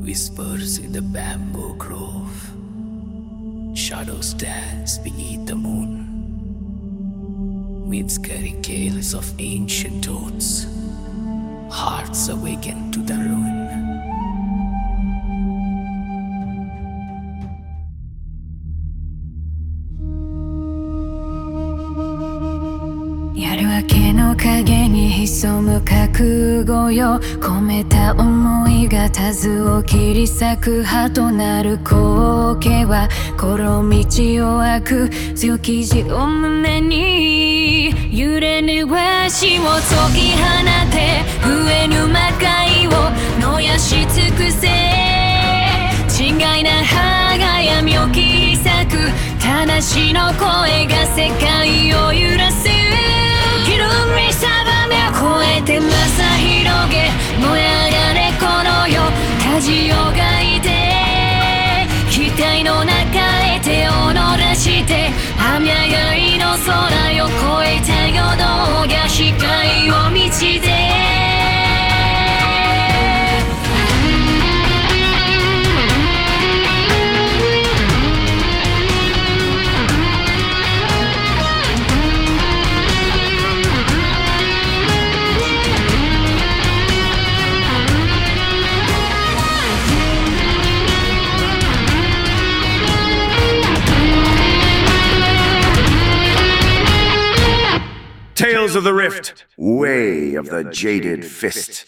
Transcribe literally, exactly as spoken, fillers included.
Whispers in the bamboo grove. Shadows dance beneath the moon. Winds carry tales of ancient oaths. Hearts awaken to the ruin. 夜明けの影に潜む覚悟よ、込めた思いが田図を切り裂く葉となる光景は、この道を開く強き意地を胸に、揺れぬ足を解き放て、上ぬ魔界を燃やし尽くせ。違いな歯が闇を切り裂く魂の声が世界を揺らす。広い定めを越えてまさ広げ、燃え上がれこの世、舵を描いて、期待の中へ手を乗らして、雨上いの空を越えた夜道が光を道で。 Tales of the Rift, Way of the Jaded Fist.